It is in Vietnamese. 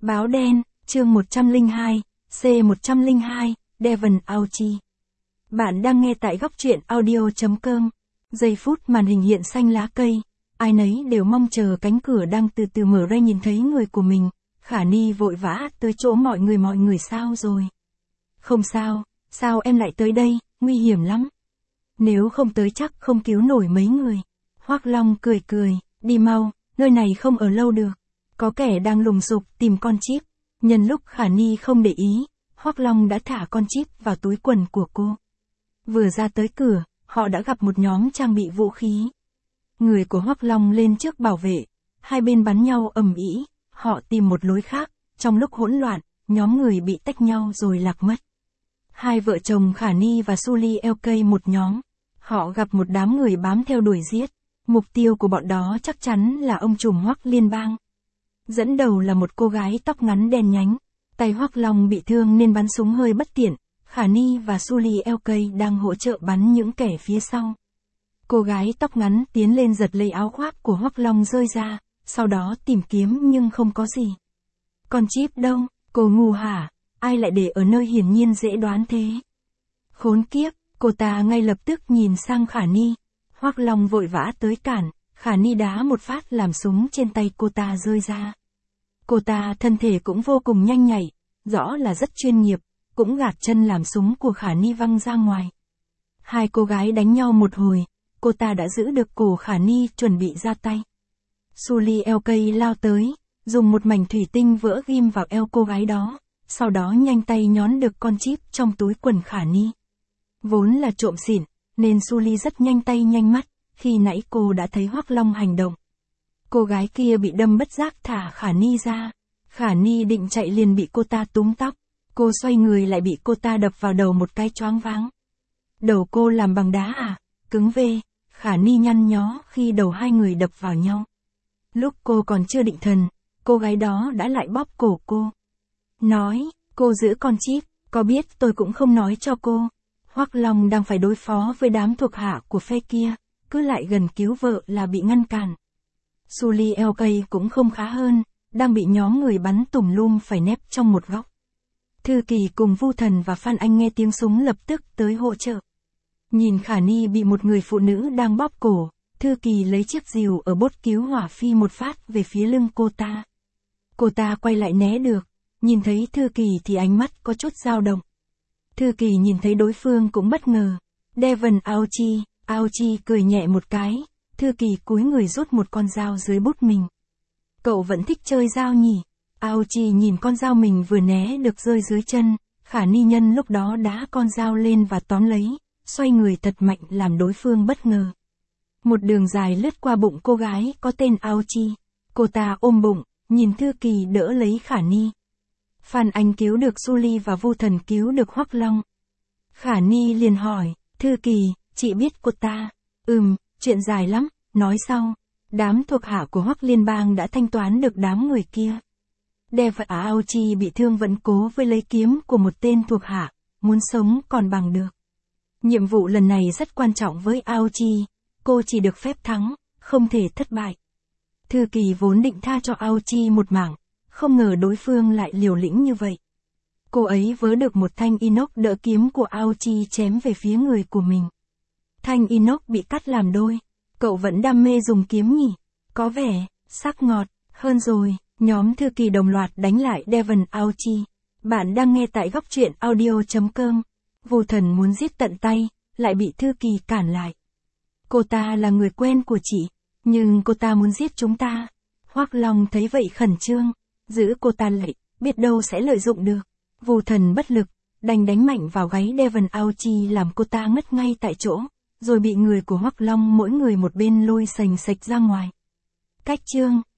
Báo đen, chương 102, C102, Devon Auchi. Bạn đang nghe tại góc truyện audio.com. Giây phút màn hình hiện xanh lá cây, ai nấy đều mong chờ cánh cửa đang từ từ mở ra nhìn thấy người của mình. Khả Ni vội vã tới chỗ mọi người sao rồi? Không sao, sao em lại tới đây, nguy hiểm lắm. Nếu không tới chắc không cứu nổi mấy người. Hoắc Long cười, đi mau, nơi này không ở lâu được. Có kẻ đang lùng sục tìm con chip. Nhân lúc Khả Ni không để ý, Hoắc Long đã thả con chip vào túi quần của cô. Vừa ra tới cửa, họ đã gặp một nhóm trang bị vũ khí. Người của Hoắc Long lên trước bảo vệ, hai bên bắn nhau ầm ĩ, họ tìm một lối khác, trong lúc hỗn loạn, nhóm người bị tách nhau rồi lạc mất. Hai vợ chồng Khả Ni và Sully LK một nhóm, họ gặp một đám người bám theo đuổi giết, mục tiêu của bọn đó chắc chắn là ông trùm Hoắc liên bang. Dẫn đầu là một cô gái tóc ngắn đen nhánh, tay Hoắc Long bị thương nên bắn súng hơi bất tiện, Khả Ni và Sully LK đang hỗ trợ bắn những kẻ phía sau. Cô gái tóc ngắn tiến lên giật lấy áo khoác của Hoắc Long rơi ra, sau đó tìm kiếm nhưng không có gì. Con chip đâu, cô ngu hả, ai lại để ở nơi hiển nhiên dễ đoán thế. Khốn kiếp, cô ta ngay lập tức nhìn sang Khả Ni. Hoắc Long vội vã tới cản, Khả Ni đá một phát làm súng trên tay cô ta rơi ra. Cô ta thân thể cũng vô cùng nhanh nhạy, rõ là rất chuyên nghiệp, cũng gạt chân làm súng của Khả Ni văng ra ngoài. Hai cô gái đánh nhau một hồi, cô ta đã giữ được cổ Khả Ni chuẩn bị ra tay. Sully LK lao tới, dùng một mảnh thủy tinh vỡ ghim vào eo cô gái đó, sau đó nhanh tay nhón được con chip trong túi quần Khả Ni. Vốn là trộm xỉn, nên Sully rất nhanh tay nhanh mắt, khi nãy cô đã thấy Hoắc Long hành động. Cô gái kia bị đâm bất giác thả Khả Ni ra. Khả Ni định chạy liền bị cô ta túm tóc. Cô xoay người lại bị cô ta đập vào đầu một cái choáng váng. Đầu cô làm bằng đá à? Cứng về. Khả Ni nhăn nhó khi đầu hai người đập vào nhau. Lúc cô còn chưa định thần, cô gái đó đã lại bóp cổ cô. Nói, cô giữ con chip, có biết tôi cũng không nói cho cô. Hoắc Long đang phải đối phó với đám thuộc hạ của phe kia, cứ lại gần cứu vợ là bị ngăn cản. Sully LK cũng không khá hơn, đang bị nhóm người bắn tùm lum phải nép trong một góc. Thư Kỳ cùng Vu Thần và Phan Anh nghe tiếng súng lập tức tới hỗ trợ. Nhìn Khả Ni bị một người phụ nữ đang bóp cổ, Thư Kỳ lấy chiếc rìu ở bốt cứu hỏa phi một phát về phía lưng cô ta. Cô ta quay lại né được, nhìn thấy Thư Kỳ thì ánh mắt có chút dao động. Thư Kỳ nhìn thấy đối phương cũng bất ngờ. Devon Auchi cười nhẹ một cái, Thư Kỳ cúi người rút một con dao dưới bút mình. Cậu vẫn thích chơi dao nhỉ? Auchi nhìn con dao mình vừa né được rơi dưới chân, Khả Ni nhân lúc đó đá con dao lên và tóm lấy, xoay người thật mạnh làm đối phương bất ngờ. Một đường dài lướt qua bụng cô gái có tên Auchi. Cô ta ôm bụng, nhìn Thư Kỳ đỡ lấy Khả Ni. Phan Anh cứu được Sully và Vu Thần cứu được Hoắc Long. Khả Ni liền hỏi, Thư Kỳ, chị biết cô ta? Chuyện dài lắm, nói sau. Đám thuộc hạ của Hoắc liên bang đã thanh toán được đám người kia. Devon Auchi bị thương vẫn cố với lấy kiếm của một tên thuộc hạ, muốn sống còn bằng được. Nhiệm vụ lần này rất quan trọng với Auchi, cô chỉ được phép thắng, không thể thất bại. Thư Kỳ vốn định tha cho Auchi một mảng, không ngờ đối phương lại liều lĩnh như vậy. Cô ấy vớ được một thanh inox đỡ kiếm của Auchi chém về phía người của mình. Thanh inox bị cắt làm đôi. Cậu vẫn đam mê dùng kiếm nhỉ? Có vẻ, sắc ngọt, hơn rồi. Nhóm Thư Kỳ đồng loạt đánh lại Devon Auchi. Bạn đang nghe tại góc truyện audio.com. Vu Thần muốn giết tận tay, lại bị Thư Kỳ cản lại. Cô ta là người quen của chị, nhưng cô ta muốn giết chúng ta. Hoắc Long thấy vậy khẩn trương, giữ cô ta lại, biết đâu sẽ lợi dụng được. Vu Thần bất lực, đành đánh mạnh vào gáy Devon Auchi làm cô ta ngất ngay tại chỗ, rồi bị người của Hoắc Long mỗi người một bên lôi sành sạch ra ngoài. Cách chương